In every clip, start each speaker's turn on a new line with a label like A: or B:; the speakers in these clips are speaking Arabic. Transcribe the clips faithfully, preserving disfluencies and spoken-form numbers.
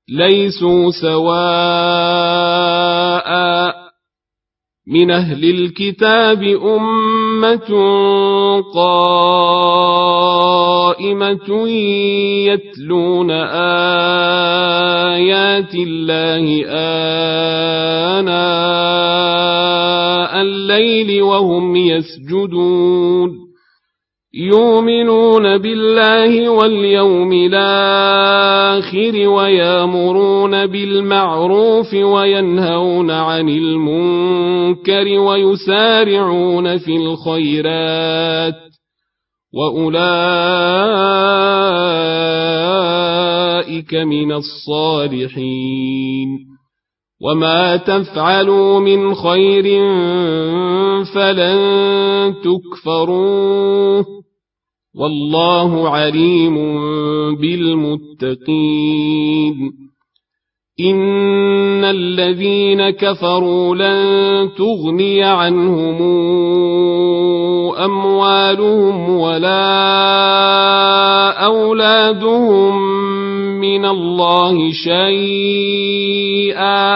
A: ليسوا سواء من أهل الكتاب أمة قائمة يتلون آيات الله آناء الليل وهم يسجدون يؤمنون بالله واليوم الآخر ويأمرون بالمعروف وينهون عن المنكر ويسارعون في الخيرات وأولئك من الصالحين وما تفعلوا من خير فلن تكفروه والله عليم بالمتقين إن الذين كفروا لن تغني عنهم أموالهم ولا أولادهم من الله شيئا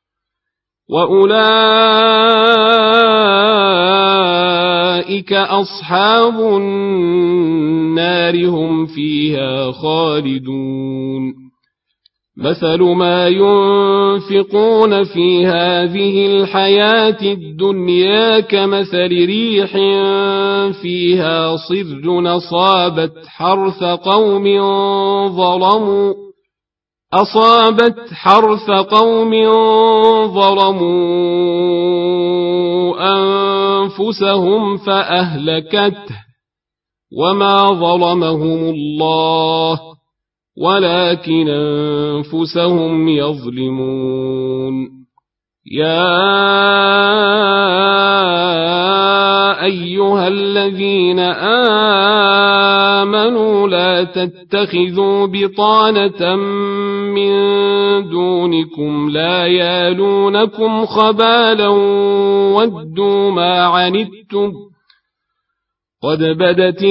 A: وأولئك أصحاب النار هم فيها خالدون مثل ما ينفقون في هذه الحياة الدنيا كمثل ريح فيها صر أصابت حرث قوم ظلموا أصابت حرث قوم ظلموا أنفسهم فأهلكته وما ظلمهم الله ولكن أنفسهم يظلمون يا أيها الذين آمنوا لا تتخذوا بطانة من دونكم لا يالونكم خبالا ودوا ما عنتم قد بدت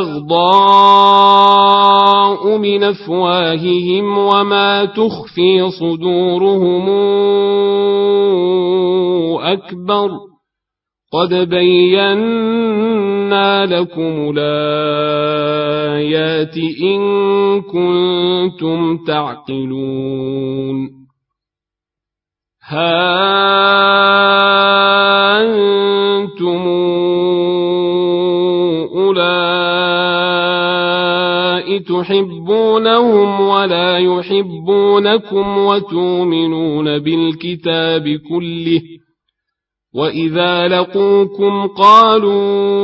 A: البغضاء من أفواههم وما تخفي صدورهم أكبر قد بينا لكم الآيات إن كنتم تعقلون ها أنتم أولئك تحبونهم ولا يحبونكم وتؤمنون بالكتاب كله وإذا لقوكم قالوا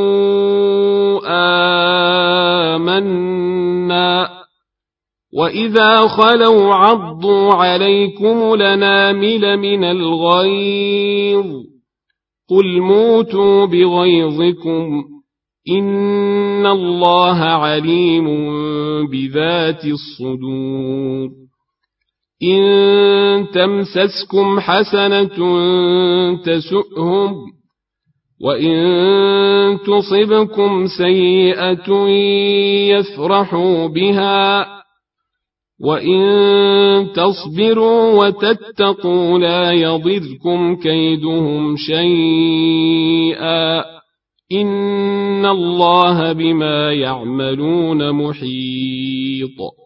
A: آمنا وإذا خلوا عضوا عليكم لنامل من الغيظ قل موتوا بغيظكم إن الله عليم بذات الصدور إن تمسسكم حسنة تسؤهم وإن تصبكم سيئة يفرحوا بها وإن تصبروا وتتقوا لا يضركم كيدهم شيئا إن الله بما يعملون محيط